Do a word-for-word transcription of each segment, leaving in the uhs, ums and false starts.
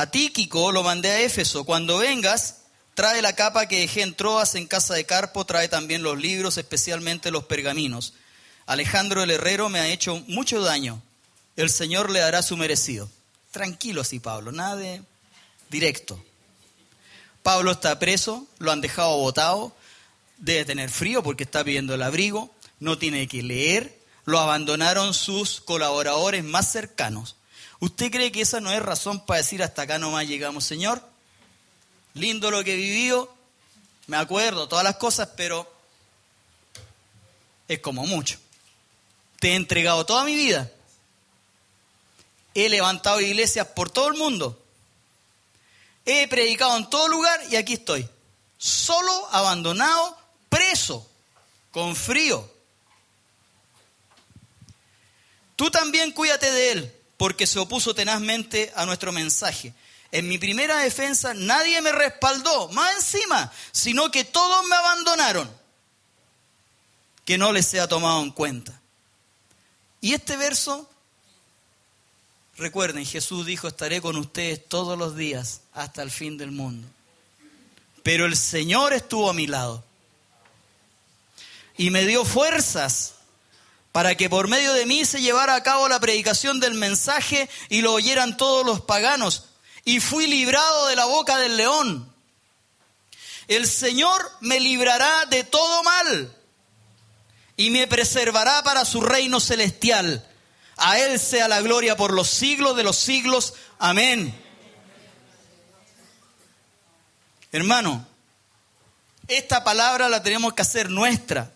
A Tíquico lo mandé a Éfeso. Cuando vengas, trae la capa que dejé en Troas en casa de Carpo, trae también los libros, especialmente los pergaminos. Alejandro el herrero me ha hecho mucho daño. El Señor le dará su merecido. Tranquilo así, Pablo, nada de directo. Pablo está preso, lo han dejado botado, debe tener frío porque está pidiendo el abrigo, no tiene que leer, lo abandonaron sus colaboradores más cercanos. ¿Usted cree que esa no es razón para decir hasta acá nomás llegamos, Señor? Lindo lo que he vivido, me acuerdo todas las cosas, pero es como mucho. Te he entregado toda mi vida. He levantado iglesias por todo el mundo. He predicado en todo lugar y aquí estoy. Solo, abandonado, preso, con frío. Tú también cuídate de él, porque se opuso tenazmente a nuestro mensaje. En mi primera defensa nadie me respaldó, más encima, sino que todos me abandonaron. Que no les sea tomado en cuenta. Y este verso, recuerden, Jesús dijo, estaré con ustedes todos los días hasta el fin del mundo. Pero el Señor estuvo a mi lado y me dio fuerzas para que por medio de mí se llevara a cabo la predicación del mensaje y lo oyeran todos los paganos. Y fui librado de la boca del león. El Señor me librará de todo mal y me preservará para su reino celestial. A Él sea la gloria por los siglos de los siglos. Amén. Hermano, esta palabra la tenemos que hacer nuestra.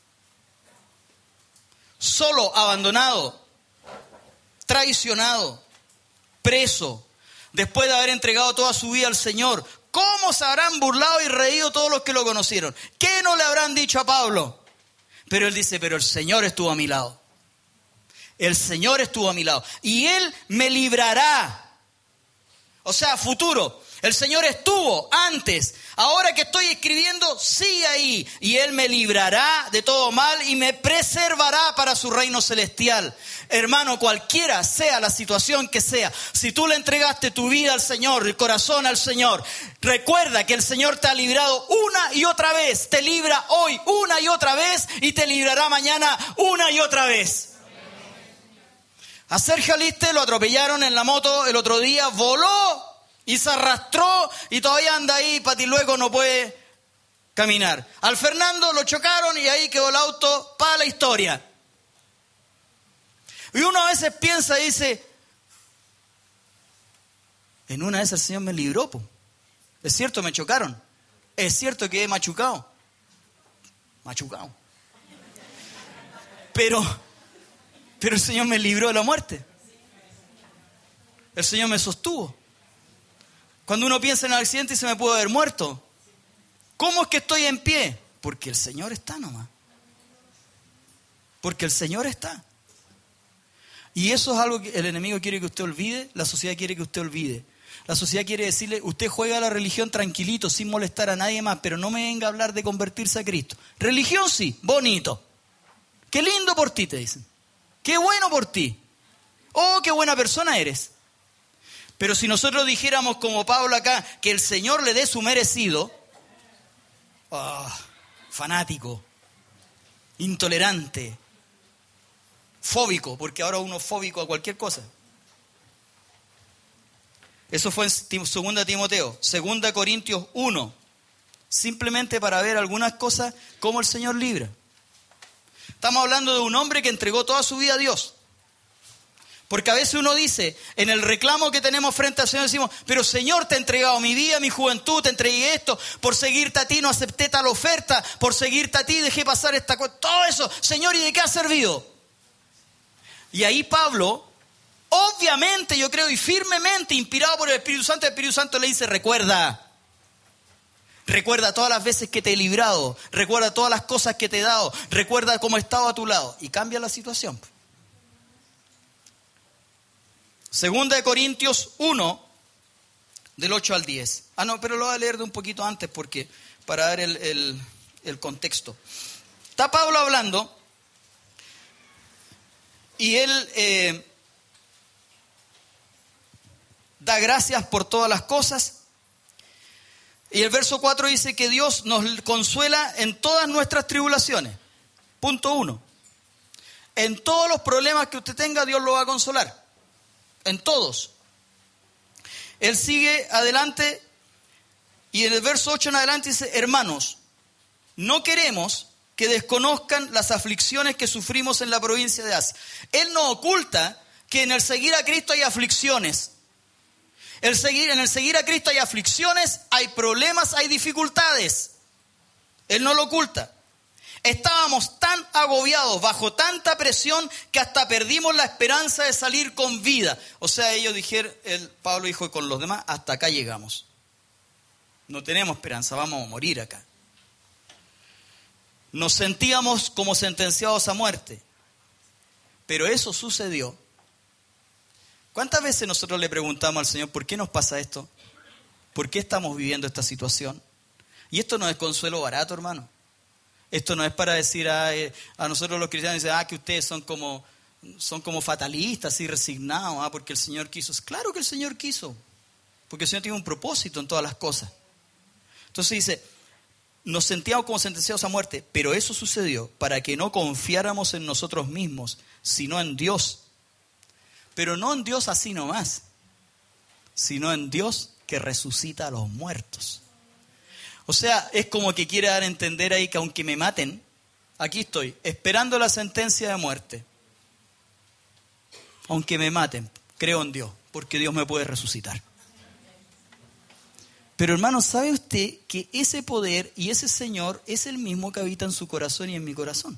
Solo, abandonado, traicionado, preso, después de haber entregado toda su vida al Señor, ¿cómo se habrán burlado y reído todos los que lo conocieron? ¿Qué no le habrán dicho a Pablo? Pero él dice, pero el Señor estuvo a mi lado. El Señor estuvo a mi lado. Y Él me librará. O sea, futuro. El Señor estuvo antes. Ahora que estoy escribiendo, sigue ahí. Y Él me librará de todo mal y me preservará para su reino celestial. Hermano, cualquiera sea la situación que sea, si tú le entregaste tu vida al Señor, el corazón al Señor, recuerda que el Señor te ha librado una y otra vez. Te libra hoy una y otra vez y te librará mañana una y otra vez. A Sergio Aliste lo atropellaron en la moto el otro día, voló y se arrastró y todavía anda ahí, patilueco, no puede caminar. Al Fernando lo chocaron y ahí quedó el auto para la historia. Y uno a veces piensa y dice, en una vez el Señor me libró, po. Es cierto, me chocaron. Es cierto que he machucado. Machucado. Pero, pero el Señor me libró de la muerte. El Señor me sostuvo. Cuando uno piensa en el accidente y se me puede haber muerto. ¿Cómo es que estoy en pie? Porque el Señor está nomás. Porque el Señor está. Y eso es algo que el enemigo quiere que usted olvide, la sociedad quiere que usted olvide. La sociedad quiere decirle, usted juega a la religión tranquilito, sin molestar a nadie más, pero no me venga a hablar de convertirse a Cristo. Religión sí, bonito. Qué lindo por ti, te dicen. Qué bueno por ti. Oh, qué buena persona eres. Pero si nosotros dijéramos como Pablo acá, que el Señor le dé su merecido, oh, fanático, intolerante, fóbico, porque ahora uno es fóbico a cualquier cosa. Eso fue en segunda Timoteo, segunda Corintios uno, simplemente para ver algunas cosas cómo el Señor libra. Estamos hablando de un hombre que entregó toda su vida a Dios. Porque a veces uno dice, en el reclamo que tenemos frente al Señor, decimos, pero Señor, te he entregado mi vida, mi juventud, te entregué esto, por seguirte a ti no acepté tal oferta, por seguirte a ti dejé pasar esta cosa, todo eso, Señor, ¿y de qué ha servido? Y ahí Pablo, obviamente yo creo y firmemente, inspirado por el Espíritu Santo, el Espíritu Santo le dice, recuerda, recuerda todas las veces que te he librado, recuerda todas las cosas que te he dado, recuerda cómo he estado a tu lado, y cambia la situación. Segunda de Corintios uno, del ocho al diez. Ah, no, pero lo voy a leer de un poquito antes porque para dar el, el, el contexto. Está Pablo hablando y él eh, da gracias por todas las cosas. Y el verso cuatro dice que Dios nos consuela en todas nuestras tribulaciones. Punto uno. En todos los problemas que usted tenga, Dios lo va a consolar. En todos. Él sigue adelante y en el verso ocho en adelante dice: hermanos, no queremos que desconozcan las aflicciones que sufrimos en la provincia de Asia. Él no oculta que en el seguir a Cristo hay aflicciones. El seguir, en el seguir a Cristo hay aflicciones, hay problemas, hay dificultades. Él no lo oculta. Estábamos tan agobiados, bajo tanta presión, que hasta perdimos la esperanza de salir con vida. O sea, ellos dijeron, el Pablo dijo con los demás, hasta acá llegamos. No tenemos esperanza, vamos a morir acá. Nos sentíamos como sentenciados a muerte. Pero eso sucedió. ¿Cuántas veces nosotros le preguntamos al Señor, ¿por qué nos pasa esto? ¿Por qué estamos viviendo esta situación? Y esto no es consuelo barato, hermano. Esto no es para decir a, a nosotros los cristianos, ah, que ustedes son como, son como fatalistas y resignados, ah, porque el Señor quiso. Claro que el Señor quiso, porque el Señor tiene un propósito en todas las cosas. Entonces dice, nos sentíamos como sentenciados a muerte, pero eso sucedió para que no confiáramos en nosotros mismos, sino en Dios. Pero no en Dios así nomás, sino en Dios que resucita a los muertos. O sea, es como que quiere dar a entender ahí que aunque me maten, aquí estoy, esperando la sentencia de muerte. Aunque me maten, creo en Dios, porque Dios me puede resucitar. Pero hermano, ¿sabe usted que ese poder y ese Señor es el mismo que habita en su corazón y en mi corazón?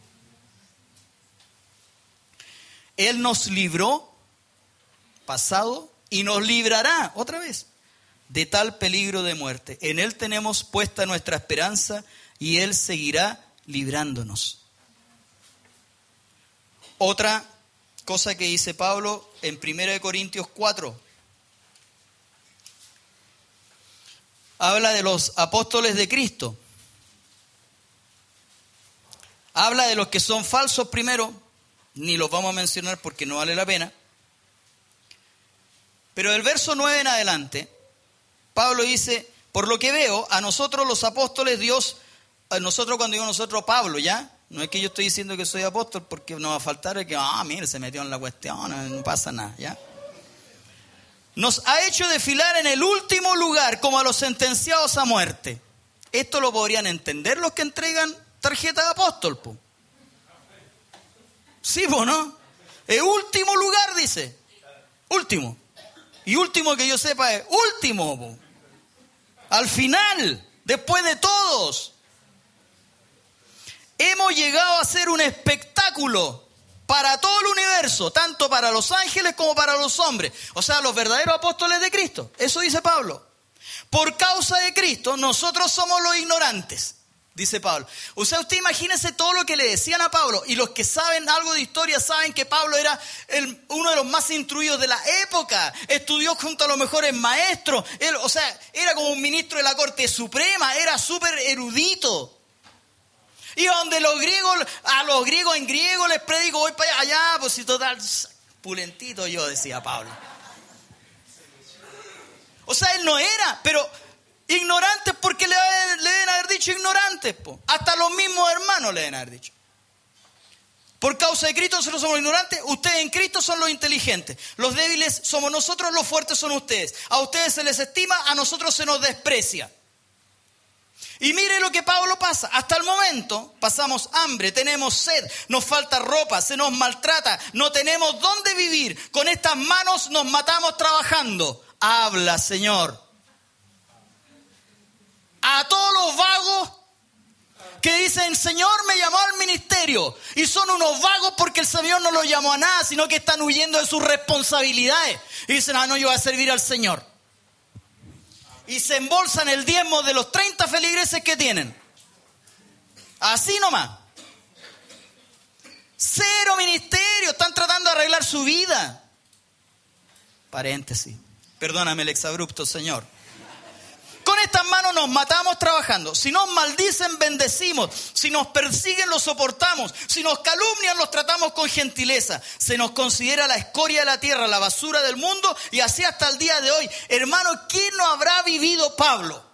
Él nos libró, pasado, y nos librará, otra vez, de tal peligro de muerte. En Él tenemos puesta nuestra esperanza y Él seguirá librándonos. Otra cosa que dice Pablo en primera de Corintios cuatro. Habla de los apóstoles de Cristo. Habla de los que son falsos primero. Ni los vamos a mencionar porque no vale la pena. Pero del verso nueve en adelante, Pablo dice, por lo que veo, a nosotros los apóstoles Dios, a nosotros cuando digo nosotros, Pablo, ¿ya? No es que yo estoy diciendo que soy apóstol porque no va a faltar el que, ah, mire, se metió en la cuestión, no pasa nada, ¿ya? Nos ha hecho desfilar en el último lugar como a los sentenciados a muerte. Esto lo podrían entender los que entregan tarjeta de apóstol, po. Sí, po, ¿no? El último lugar, dice. Último. Y último que yo sepa es último, po. Al final, después de todos. Hemos llegado a ser un espectáculo para todo el universo, tanto para los ángeles como para los hombres. O sea, los verdaderos apóstoles de Cristo. Eso dice Pablo. Por causa de Cristo, nosotros somos los ignorantes, dice Pablo. O sea, usted imagínese todo lo que le decían a Pablo. Y los que saben algo de historia saben que Pablo era el, uno de los más instruidos de la época. Estudió junto a los mejores maestros. Él, o sea, era como un ministro de la Corte Suprema. Era súper erudito. Iba donde los griegos, a los griegos en griego les predico, voy para allá, allá, pues si total, pulentito yo, decía Pablo. O sea, él no era, pero ignorantes porque le, le deben haber dicho ignorantes, po. Hasta los mismos hermanos le deben haber dicho. Por causa de Cristo nosotros somos los ignorantes, ustedes en Cristo son los inteligentes. Los débiles somos nosotros, los fuertes son ustedes. A ustedes se les estima, a nosotros se nos desprecia. Y mire lo que Pablo pasa. Hasta el momento pasamos hambre, tenemos sed, nos falta ropa, se nos maltrata, no tenemos dónde vivir. Con estas manos nos matamos trabajando. Habla, Señor. A todos los vagos que dicen, Señor me llamó al ministerio. Y son unos vagos porque el Señor no los llamó a nada, sino que están huyendo de sus responsabilidades. Y dicen, ah, no, yo voy a servir al Señor. Y se embolsan el diezmo de los treinta feligreses que tienen. Así nomás. Cero ministerio. Están tratando de arreglar su vida. Paréntesis. Perdóname el exabrupto, Señor. Con estas manos nos matamos trabajando. Si nos maldicen, bendecimos. Si nos persiguen, los soportamos. Si nos calumnian, los tratamos con gentileza. Se nos considera la escoria de la tierra, la basura del mundo, y así hasta el día de hoy. Hermano, ¿quién no habrá vivido Pablo?